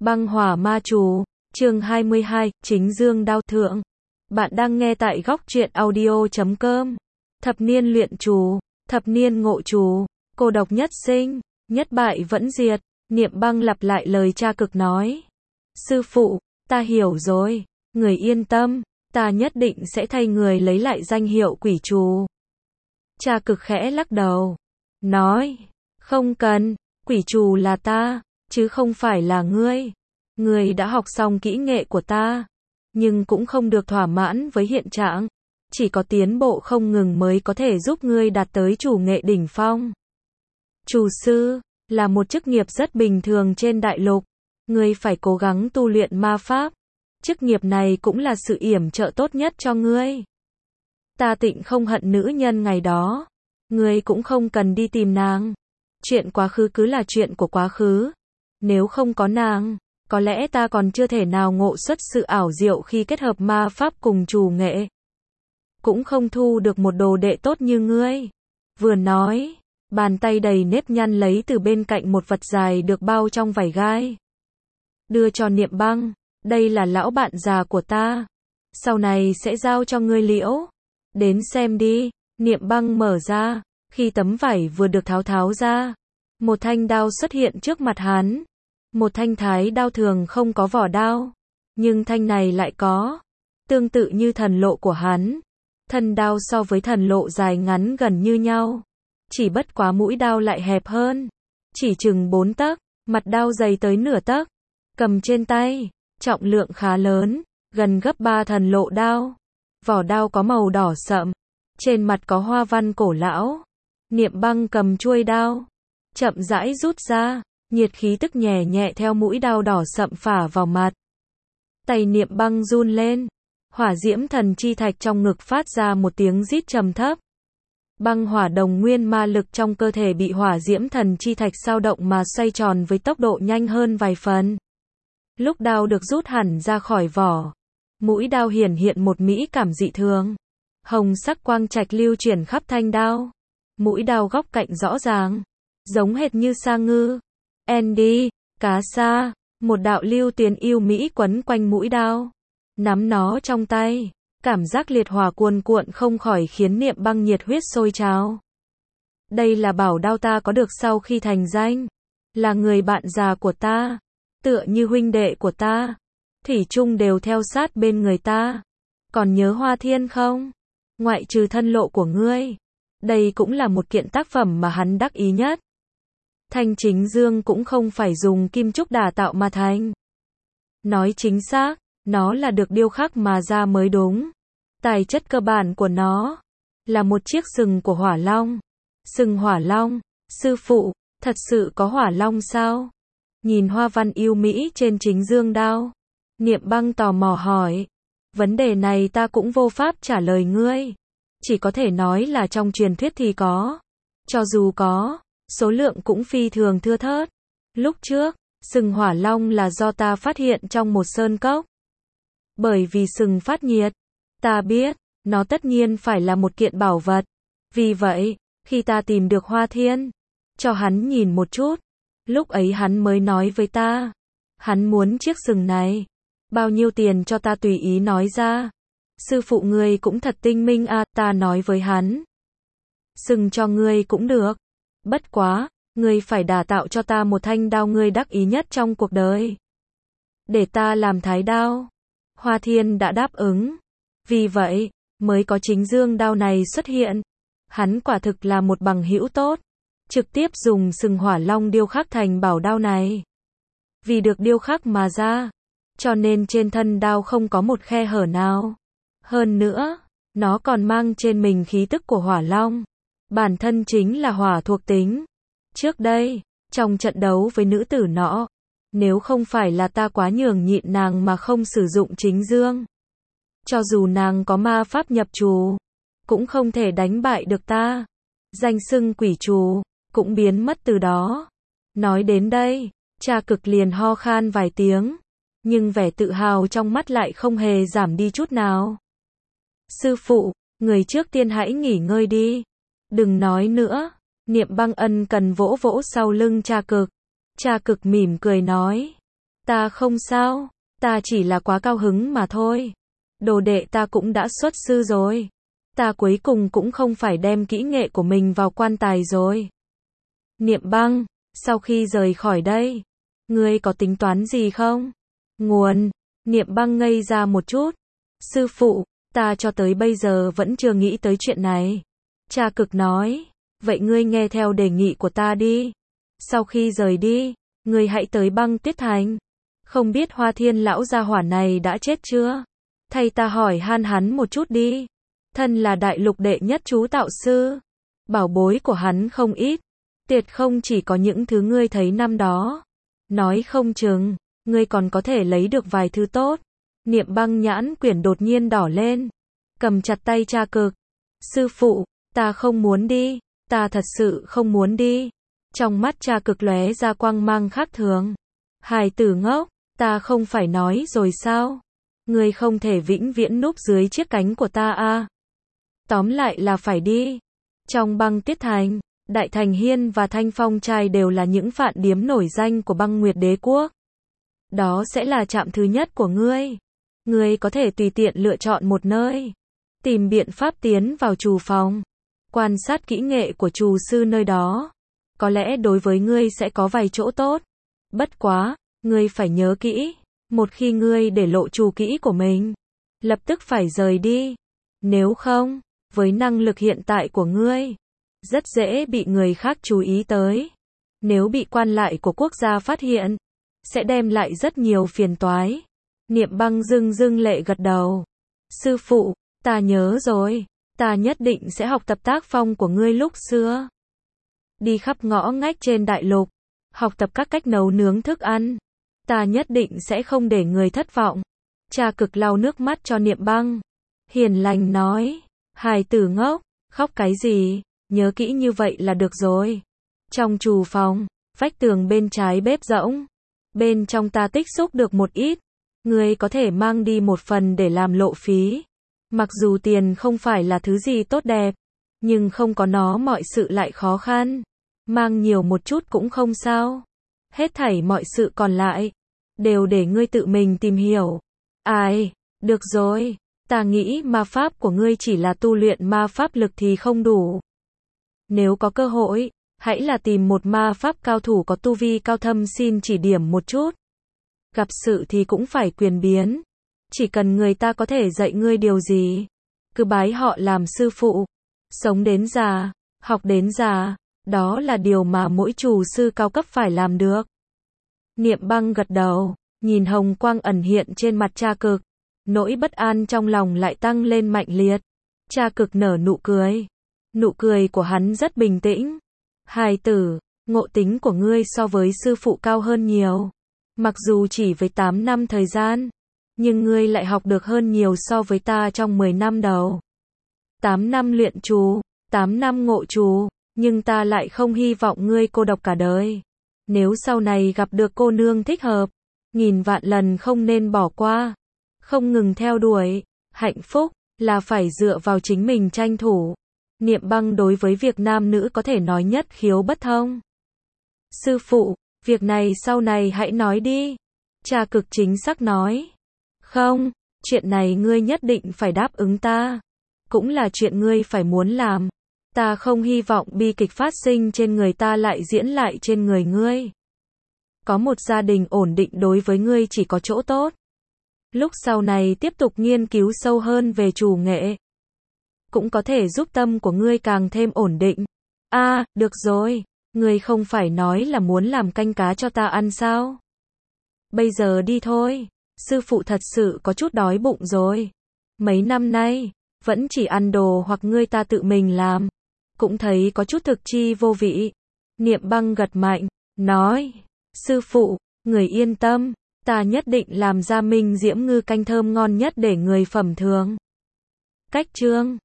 Băng hỏa ma chú, chương 22, chính dương đao thượng. Bạn đang nghe tại góc truyện audio.com. Thập niên luyện chú, thập niên ngộ chú, cô độc nhất sinh, nhất bại vẫn diệt. Niệm Băng lặp lại lời cha cực nói. Sư phụ, ta hiểu rồi, người yên tâm, ta nhất định sẽ thay người lấy lại danh hiệu quỷ chú. Cha cực khẽ lắc đầu, nói, không cần, quỷ chú là ta, chứ không phải là ngươi. Ngươi đã học xong kỹ nghệ của ta, nhưng cũng không được thỏa mãn với hiện trạng. Chỉ có tiến bộ không ngừng mới có thể giúp ngươi đạt tới chủ nghệ đỉnh phong. Chú sư là một chức nghiệp rất bình thường trên đại lục. Ngươi phải cố gắng tu luyện ma pháp. Chức nghiệp này cũng là sự yểm trợ tốt nhất cho ngươi. Ta Tịnh không hận nữ nhân ngày đó. Ngươi cũng không cần đi tìm nàng. Chuyện quá khứ cứ là chuyện của quá khứ. Nếu không có nàng, có lẽ ta còn chưa thể nào ngộ xuất sự ảo diệu khi kết hợp ma pháp cùng trù nghệ. Cũng không thu được một đồ đệ tốt như ngươi. Vừa nói, bàn tay đầy nếp nhăn lấy từ bên cạnh một vật dài được bao trong vải gai. Đưa cho Niệm Băng, đây là lão bạn già của ta. Sau này sẽ giao cho ngươi Liễu. Đến xem đi. Niệm Băng mở ra, khi tấm vải vừa được tháo ra, một thanh đao xuất hiện trước mặt hắn. Một thanh thái đao thường không có vỏ đao, nhưng thanh này lại có. Tương tự như thần lộ của hắn. Thân đao so với thần lộ dài ngắn gần như nhau. Chỉ bất quá mũi đao lại hẹp hơn. Chỉ chừng 4 tấc, mặt đao dày tới nửa tấc. Cầm trên tay, trọng lượng khá lớn, gần gấp 3 thần lộ đao. Vỏ đao có màu đỏ sậm, trên mặt có hoa văn cổ lão. Niệm Băng cầm chuôi đao, chậm rãi rút ra. Nhiệt khí tức nhẹ nhẹ theo mũi đao đỏ sậm phả vào mặt. Tay Niệm Băng run lên. Hỏa diễm thần chi thạch trong ngực phát ra một tiếng rít trầm thấp. Băng hỏa đồng nguyên ma lực trong cơ thể bị hỏa diễm thần chi thạch dao động mà xoay tròn với tốc độ nhanh hơn vài phần. Lúc đao được rút hẳn ra khỏi vỏ, mũi đao hiển hiện một mỹ cảm dị thường. Hồng sắc quang trạch lưu chuyển khắp thanh đao. Mũi đao góc cạnh rõ ràng, giống hệt như sa ngư. Andy, cá sa, một đạo lưu tuyến yêu mỹ quấn quanh mũi đao. Nắm nó trong tay, cảm giác liệt hỏa cuồn cuộn không khỏi khiến Niệm Băng nhiệt huyết sôi trào. Đây là bảo đao ta có được sau khi thành danh. Là người bạn già của ta, tựa như huynh đệ của ta. Thủy chung đều theo sát bên người ta. Còn nhớ Hoa Thiên không? Ngoại trừ thân lộ của ngươi, đây cũng là một kiện tác phẩm mà hắn đắc ý nhất. Thanh chính dương cũng không phải dùng kim trúc đả tạo mà thành. Nói chính xác, nó là được điêu khắc mà ra mới đúng. Tài chất cơ bản của nó là một chiếc sừng của hỏa long. Sừng hỏa long, sư phụ, thật sự có hỏa long sao? Nhìn hoa văn yêu mỹ trên chính dương đao, Niệm Băng tò mò hỏi. Vấn đề này ta cũng vô pháp trả lời ngươi. Chỉ có thể nói là trong truyền thuyết thì có. Cho dù có, số lượng cũng phi thường thưa thớt. Lúc trước, sừng hỏa long là do ta phát hiện trong một sơn cốc. Bởi vì sừng phát nhiệt, ta biết, nó tất nhiên phải là một kiện bảo vật. Vì vậy, khi ta tìm được Hoa Thiên, cho hắn nhìn một chút, lúc ấy hắn mới nói với ta, hắn muốn chiếc sừng này. Bao nhiêu tiền cho ta tùy ý nói ra. Sư phụ ngươi cũng thật tinh minh à, ta nói với hắn. Sừng cho ngươi cũng được. Bất quá, ngươi phải đả tạo cho ta một thanh đao ngươi đắc ý nhất trong cuộc đời. Để ta làm thái đao. Hoa Thiên đã đáp ứng. Vì vậy, mới có chính dương đao này xuất hiện. Hắn quả thực là một bằng hữu tốt. Trực tiếp dùng sừng hỏa long điêu khắc thành bảo đao này. Vì được điêu khắc mà ra, cho nên trên thân đao không có một khe hở nào. Hơn nữa, nó còn mang trên mình khí tức của hỏa long. Bản thân chính là hỏa thuộc tính. Trước đây, trong trận đấu với nữ tử nọ, nếu không phải là ta quá nhường nhịn nàng mà không sử dụng chính dương, cho dù nàng có ma pháp nhập trù, cũng không thể đánh bại được ta. Danh xưng quỷ trù cũng biến mất từ đó. Nói đến đây, cha cực liền ho khan vài tiếng, nhưng vẻ tự hào trong mắt lại không hề giảm đi chút nào. Sư phụ, người trước tiên hãy nghỉ ngơi đi. Đừng nói nữa. Niệm Băng ân cần vỗ vỗ sau lưng cha cực. Cha cực mỉm cười nói. Ta không sao, ta chỉ là quá cao hứng mà thôi. Đồ đệ ta cũng đã xuất sư rồi. Ta cuối cùng cũng không phải đem kỹ nghệ của mình vào quan tài rồi. Niệm Băng, sau khi rời khỏi đây, ngươi có tính toán gì không? Nguồn, Niệm Băng ngây ra một chút. Sư phụ, ta cho tới bây giờ vẫn chưa nghĩ tới chuyện này. Cha Cực nói, vậy ngươi nghe theo đề nghị của ta đi. Sau khi rời đi, ngươi hãy tới Băng Tuyết Thành. Không biết Hoa Thiên lão gia hỏa này đã chết chưa? Thay ta hỏi han hắn một chút đi. Thân là đại lục đệ nhất chú tạo sư, bảo bối của hắn không ít. Tuyệt không chỉ có những thứ ngươi thấy năm đó. Nói không chừng, ngươi còn có thể lấy được vài thứ tốt. Niệm Băng nhãn quyển đột nhiên đỏ lên, cầm chặt tay Cha Cực. Sư phụ, ta không muốn đi, ta thật sự không muốn đi. Trong mắt Cha Cực lóe ra quang mang khác thường. Hài tử ngốc, ta không phải nói rồi sao? Ngươi không thể vĩnh viễn núp dưới chiếc cánh của ta à? Tóm lại là phải đi. Trong Băng Tuyết Thành, Đại Thành Hiên và Thanh Phong Trai đều là những phạn điếm nổi danh của Băng Nguyệt Đế Quốc. Đó sẽ là trạm thứ nhất của ngươi. Ngươi có thể tùy tiện lựa chọn một nơi. Tìm biện pháp tiến vào trù phòng. Quan sát kỹ nghệ của trù sư nơi đó. Có lẽ đối với ngươi sẽ có vài chỗ tốt. Bất quá, ngươi phải nhớ kỹ. Một khi ngươi để lộ trù kỹ của mình, lập tức phải rời đi. Nếu không, với năng lực hiện tại của ngươi, rất dễ bị người khác chú ý tới. Nếu bị quan lại của quốc gia phát hiện, sẽ đem lại rất nhiều phiền toái. Niệm Băng rưng lệ gật đầu. Sư phụ, ta nhớ rồi. Ta nhất định sẽ học tập tác phong của ngươi lúc xưa. Đi khắp ngõ ngách trên đại lục, học tập các cách nấu nướng thức ăn. Ta nhất định sẽ không để người thất vọng. Cha Cực lau nước mắt cho Niệm Băng. Hiền lành nói, hài tử ngốc, khóc cái gì, nhớ kỹ như vậy là được rồi. Trong trù phòng, vách tường bên trái bếp rỗng. Bên trong ta tích xúc được một ít. Ngươi có thể mang đi một phần để làm lộ phí. Mặc dù tiền không phải là thứ gì tốt đẹp, nhưng không có nó mọi sự lại khó khăn. Mang nhiều một chút cũng không sao. Hết thảy mọi sự còn lại, đều để ngươi tự mình tìm hiểu. Ai, được rồi, ta nghĩ ma pháp của ngươi chỉ là tu luyện ma pháp lực thì không đủ. Nếu có cơ hội, hãy là tìm một ma pháp cao thủ có tu vi cao thâm xin chỉ điểm một chút. Gặp sự thì cũng phải quyền biến. Chỉ cần người ta có thể dạy ngươi điều gì, cứ bái họ làm sư phụ. Sống đến già, học đến già, đó là điều mà mỗi trù sư cao cấp phải làm được. Niệm Băng gật đầu, nhìn hồng quang ẩn hiện trên mặt Cha Cực. Nỗi bất an trong lòng lại tăng lên mạnh liệt. Cha Cực nở nụ cười. Nụ cười của hắn rất bình tĩnh. Hài tử, ngộ tính của ngươi so với sư phụ cao hơn nhiều. Mặc dù chỉ với 8 năm thời gian, nhưng ngươi lại học được hơn nhiều so với ta trong 10 năm đầu. 8 năm luyện trù, 8 năm ngộ trù, nhưng ta lại không hy vọng ngươi cô độc cả đời. Nếu sau này gặp được cô nương thích hợp, nghìn vạn lần không nên bỏ qua. Không ngừng theo đuổi, hạnh phúc là phải dựa vào chính mình tranh thủ. Niệm Băng đối với việc nam nữ có thể nói nhất khiếu bất thông. Sư phụ, việc này sau này hãy nói đi. Cha Cực chính xác nói. Không, chuyện này ngươi nhất định phải đáp ứng ta. Cũng là chuyện ngươi phải muốn làm. Ta không hy vọng bi kịch phát sinh trên người ta lại diễn lại trên người ngươi. Có một gia đình ổn định đối với ngươi chỉ có chỗ tốt. Lúc sau này tiếp tục nghiên cứu sâu hơn về trù nghệ, cũng có thể giúp tâm của ngươi càng thêm ổn định. À, được rồi, ngươi không phải nói là muốn làm canh cá cho ta ăn sao? Bây giờ đi thôi, sư phụ thật sự có chút đói bụng rồi. Mấy năm nay, vẫn chỉ ăn đồ hoặc ngươi ta tự mình làm. Cũng thấy có chút thực chi vô vị. Niệm Băng gật mạnh, nói, sư phụ, người yên tâm, ta nhất định làm ra minh diễm ngư canh thơm ngon nhất để người phẩm thường. Cách chương